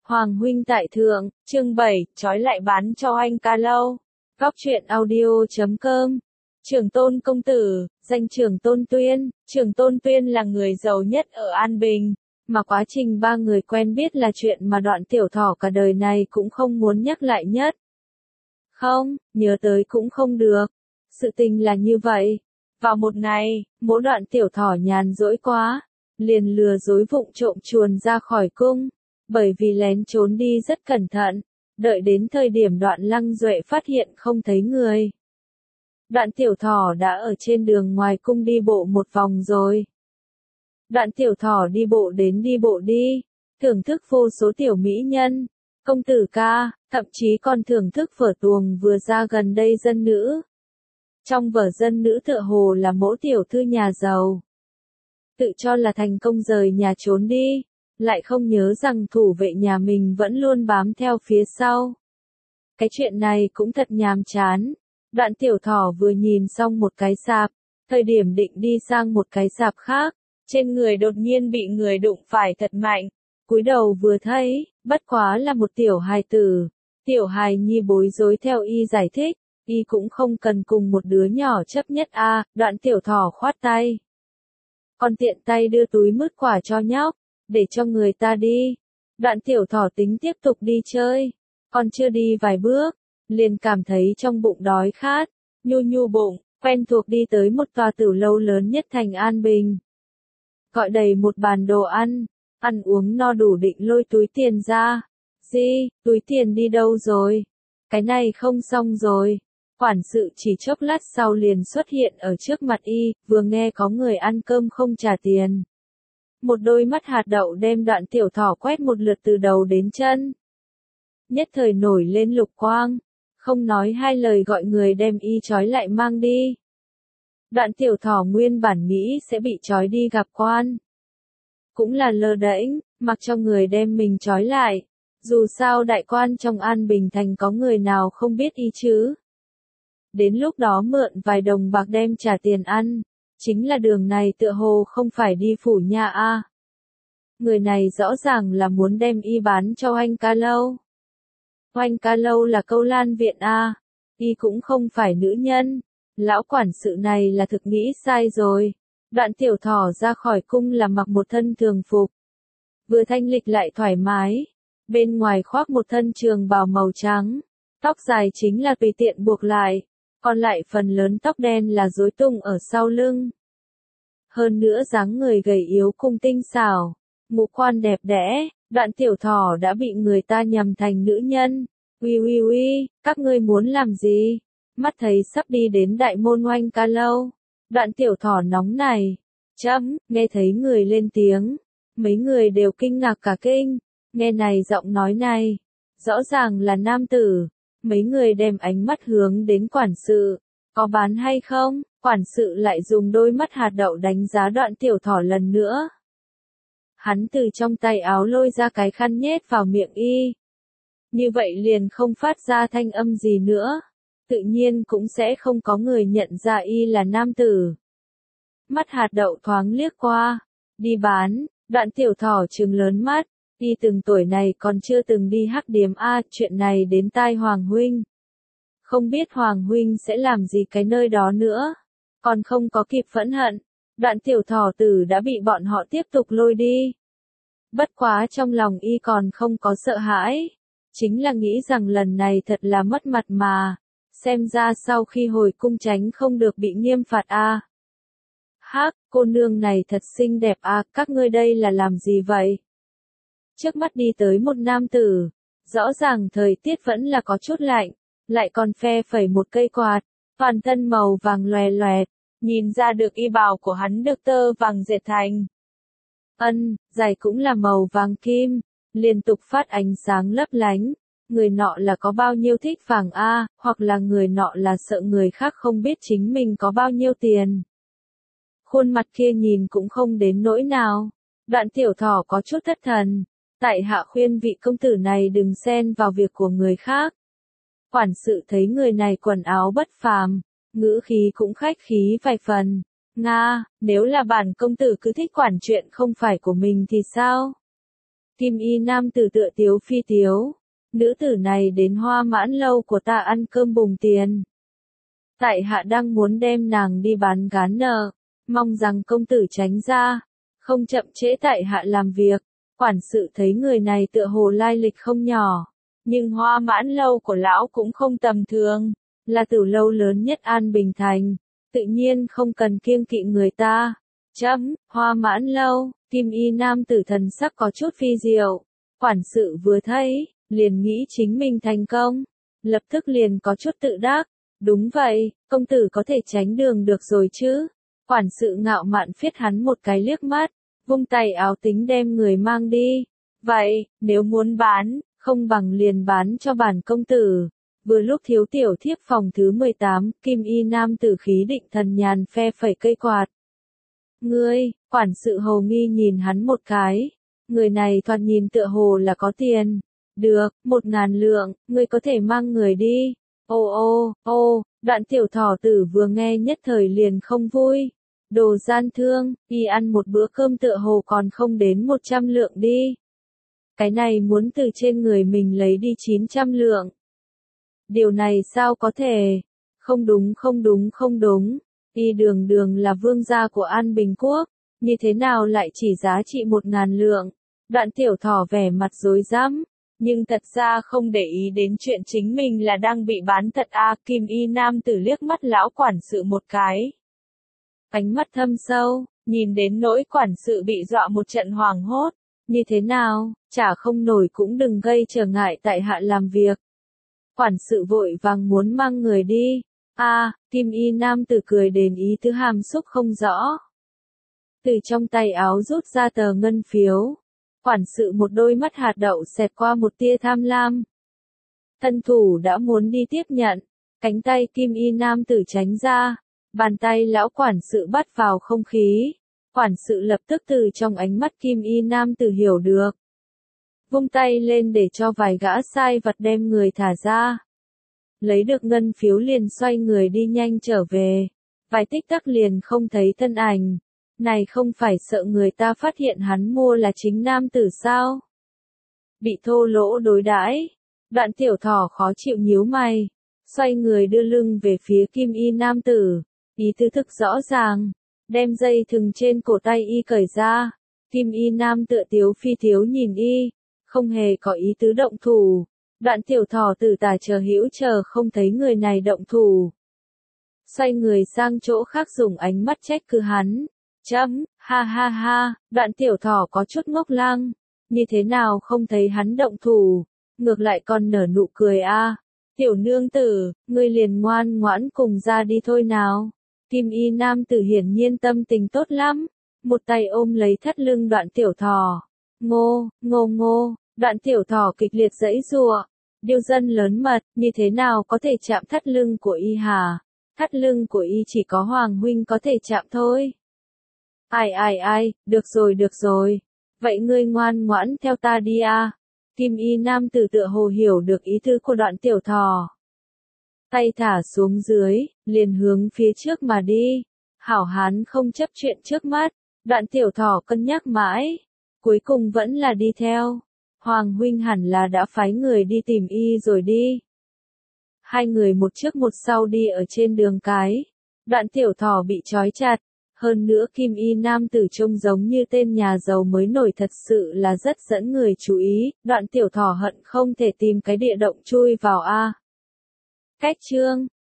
Hoàng huynh tại thượng, chương 7, trói lại bán cho anh ca lâu. Góc truyện audio.com. Trường Tôn công tử, danh Trường Tôn Tuyên. Trường Tôn Tuyên là người giàu nhất ở An Bình, mà quá trình ba người quen biết là chuyện mà Đoạn Tiểu Thỏ cả đời này cũng không muốn nhắc lại nhất. Không, nhớ tới cũng không được. Sự tình là như vậy. Vào một ngày, mỗi Đoạn Tiểu Thỏ nhàn rỗi quá, liền lừa dối vụng trộm chuồn ra khỏi cung. Bởi vì lén trốn đi rất cẩn thận, đợi đến thời điểm Đoạn Lăng Duệ phát hiện không thấy người. Đoạn Tiểu Thỏ đã ở trên đường ngoài cung đi bộ một vòng rồi. Đoạn Tiểu Thỏ đi bộ đến đi bộ đi, thưởng thức vô số tiểu mỹ nhân, công tử ca, thậm chí còn thưởng thức vở tuồng vừa ra gần đây dân nữ. Trong vở dân nữ tựa hồ là mẫu tiểu thư nhà giàu. Tự cho là thành công rời nhà trốn đi, lại không nhớ rằng thủ vệ nhà mình vẫn luôn bám theo phía sau. Cái chuyện này cũng thật nhàm chán. Đoạn Tiểu Thỏ vừa nhìn xong một cái sạp, thời điểm định đi sang một cái sạp khác, trên người đột nhiên bị người đụng phải thật mạnh. Cúi đầu vừa thấy, bất quá là một tiểu hài tử. Tiểu hài nhi bối rối theo y giải thích, y cũng không cần cùng một đứa nhỏ chấp nhất a. Đoạn Tiểu Thỏ khoát tay. Còn tiện tay đưa túi mứt quả cho nhóc, để cho người ta đi. Đoạn Tiểu Thỏ tính tiếp tục đi chơi, còn chưa đi vài bước, liền cảm thấy trong bụng đói khát, nhu nhu bụng, quen thuộc đi tới một tòa tử lâu lớn nhất thành An Bình. Gọi đầy một bàn đồ ăn, ăn uống no đủ định lôi túi tiền ra. Gì, túi tiền đi đâu rồi? Cái này không xong rồi. Quản sự chỉ chốc lát sau liền xuất hiện ở trước mặt y, vừa nghe có người ăn cơm không trả tiền. Một đôi mắt hạt đậu đem Đoạn Tiểu Thỏ quét một lượt từ đầu đến chân. Nhất thời nổi lên lục quang, không nói hai lời gọi người đem y trói lại mang đi. Đoạn Tiểu Thỏ nguyên bản nghĩ sẽ bị trói đi gặp quan. Cũng là lơ đễnh, mặc cho người đem mình trói lại. Dù sao đại quan trong An Bình thành có người nào không biết y chứ. Đến lúc đó mượn vài đồng bạc đem trả tiền ăn. Chính là đường này tựa hồ không phải đi phủ nhà a. Người này rõ ràng là muốn đem y bán cho Oanh Ca Lâu. Oanh Ca Lâu là Câu Lan viện a. Y cũng không phải nữ nhân. Lão quản sự này là thực nghĩ sai rồi. Đoạn Tiểu Thỏ ra khỏi cung là mặc một thân thường phục. Vừa thanh lịch lại thoải mái. Bên ngoài khoác một thân trường bào màu trắng. Tóc dài chính là tùy tiện buộc lại. Còn lại phần lớn tóc đen là rối tung ở sau lưng. Hơn nữa dáng người gầy yếu cung tinh xảo, ngũ quan đẹp đẽ, Đoạn Tiểu Thỏ đã bị người ta nhầm thành nữ nhân. Uy, các ngươi muốn làm gì? Mắt thấy sắp đi đến đại môn Oanh Ca Lâu. Đoạn Tiểu Thỏ nóng này. Nghe thấy người lên tiếng. Mấy người đều kinh ngạc cả kinh. Nghe này giọng nói này. Rõ ràng là nam tử. Mấy người đem ánh mắt hướng đến quản sự. Có bán hay không? Quản sự lại dùng đôi mắt hạt đậu đánh giá Đoạn Tiểu Thỏ lần nữa. Hắn từ trong tay áo lôi ra cái khăn nhét vào miệng y. Như vậy liền không phát ra thanh âm gì nữa. Tự nhiên cũng sẽ không có người nhận ra y là nam tử. Mắt hạt đậu thoáng liếc qua. Đi bán, Đoạn Tiểu Thỏ trừng lớn mắt. Y từng tuổi này còn chưa từng đi hắc điếm a. Chuyện này đến tai Hoàng huynh. Không biết Hoàng huynh sẽ làm gì cái nơi đó nữa. Còn không có kịp phẫn hận. Đoạn Tiểu Thỏ tử đã bị bọn họ tiếp tục lôi đi. Bất quá trong lòng y còn không có sợ hãi. Chính là nghĩ rằng lần này thật là mất mặt mà. Xem ra sau khi hồi cung tránh không được bị nghiêm phạt a. Hắc, cô nương này thật xinh đẹp a. Các ngươi đây là làm gì vậy? Trước mắt đi tới một nam tử. Rõ ràng thời tiết vẫn là có chút lạnh. Lại còn phe phẩy một cây quạt. Toàn thân màu vàng lòe loẹt. Nhìn ra được y bào của hắn được tơ vàng dệt thành. Giày cũng là màu vàng kim. Liên tục phát ánh sáng lấp lánh. Người nọ là có bao nhiêu thích vàng a, hoặc là người nọ là sợ người khác không biết chính mình có bao nhiêu tiền. Khuôn mặt kia nhìn cũng không đến nỗi nào. Đoạn Tiểu Thỏ có chút thất thần. Tại hạ khuyên vị công tử này đừng xen vào việc của người khác. Quản sự thấy người này quần áo bất phàm, ngữ khí cũng khách khí vài phần. Nga, nếu là bản công tử cứ thích quản chuyện không phải của mình thì sao? Kim y nam tử tựa tiếu phi tiếu. Nữ tử này đến Hoa Mãn lâu của ta ăn cơm bùng tiền. Tại hạ đang muốn đem nàng đi bán gán nợ, mong rằng công tử tránh ra, không chậm trễ tại hạ làm việc. Quản sự thấy người này tựa hồ lai lịch không nhỏ, nhưng Hoa Mãn lâu của lão cũng không tầm thường, là tử lâu lớn nhất An Bình Thành, tự nhiên không cần kiêng kỵ người ta. Hoa Mãn lâu, Kim y nam tử thần sắc có chút phi diệu. Quản sự vừa thấy, liền nghĩ chính mình thành công, lập tức liền có chút tự đắc. Đúng vậy, công tử có thể tránh đường được rồi chứ. Quản sự ngạo mạn phiết hắn một cái liếc mắt, vung tay áo tính đem người mang đi. Vậy, nếu muốn bán, không bằng liền bán cho bản công tử. Vừa lúc thiếu tiểu thiếp phòng thứ 18, Kim y nam tử khí định thần nhàn phe phẩy cây quạt. Ngươi, quản sự hầu nghi nhìn hắn một cái. Người này thoạt nhìn tựa hồ là có tiền. Được, 1.000 lượng, ngươi có thể mang người đi. Đoạn tiểu thỏ tử vừa nghe nhất thời liền không vui. Đồ gian thương, y ăn một bữa cơm tựa hồ còn không đến 100 lượng đi. Cái này muốn từ trên người mình lấy đi 900 lượng. Điều này sao có thể? Không đúng. Y đường đường là vương gia của An Bình Quốc, như thế nào lại chỉ giá trị 1.000 lượng? Đoạn tiểu thỏ vẻ mặt rối rắm, nhưng thật ra không để ý đến chuyện chính mình là đang bị bán thật à. Kim y nam tử liếc mắt lão quản sự một cái. Ánh mắt thâm sâu, nhìn đến nỗi quản sự bị dọa một trận hoảng hốt. Như thế nào, trả không nổi cũng đừng gây trở ngại tại hạ làm việc. Quản sự vội vàng muốn mang người đi. Kim y nam tử cười đền ý tứ hàm xúc không rõ. Từ trong tay áo rút ra tờ ngân phiếu. Quản sự một đôi mắt hạt đậu xẹt qua một tia tham lam. Thân thủ đã muốn đi tiếp nhận, cánh tay kim y nam tử tránh ra, bàn tay lão quản sự bắt vào không khí. Quản sự lập tức từ trong ánh mắt kim y nam tử hiểu được. Vung tay lên để cho vài gã sai vặt đem người thả ra. Lấy được ngân phiếu liền xoay người đi nhanh trở về. Vài tích tắc liền không thấy thân ảnh. Này không phải sợ người ta phát hiện hắn mua là chính nam tử sao? Bị thô lỗ đối đãi, đoạn tiểu thỏ khó chịu nhíu mày, xoay người đưa lưng về phía kim y nam tử, ý tứ thực rõ ràng, đem dây thừng trên cổ tay y cởi ra. Kim y nam tựa tiếu phi tiếu nhìn y, không hề có ý tứ động thủ. Đoạn tiểu thỏ tử tà chờ hữu chờ không thấy người này động thủ, xoay người sang chỗ khác dùng ánh mắt trách cứ hắn. Ha, đoạn tiểu thỏ có chút ngốc lăng, như thế nào không thấy hắn động thủ, ngược lại còn nở nụ cười a. Tiểu nương tử, ngươi liền ngoan ngoãn cùng ra đi thôi nào. Kim y nam tử hiển nhiên tâm tình tốt lắm, một tay ôm lấy thắt lưng đoạn tiểu thỏ. Ngô, đoạn tiểu thỏ kịch liệt giãy giụa. Điêu dân lớn mật, như thế nào có thể chạm thắt lưng của y hả? Thắt lưng của y chỉ có Hoàng huynh có thể chạm thôi. Ai, được rồi. Vậy ngươi ngoan ngoãn theo ta đi a. Kim y nam tử tựa hồ hiểu được ý tứ của đoạn tiểu thỏ. Tay thả xuống dưới, liền hướng phía trước mà đi. Hảo hán không chấp chuyện trước mắt, đoạn tiểu thỏ cân nhắc mãi. Cuối cùng vẫn là đi theo. Hoàng huynh hẳn là đã phái người đi tìm y rồi đi. Hai người một trước một sau đi ở trên đường cái. Đoạn tiểu thỏ bị trói chặt. Hơn nữa kim y nam tử trông giống như tên nhà giàu mới nổi thật sự là rất dẫn người chú ý. Đoạn tiểu thỏ hận không thể tìm cái địa động chui vào a. Cách chương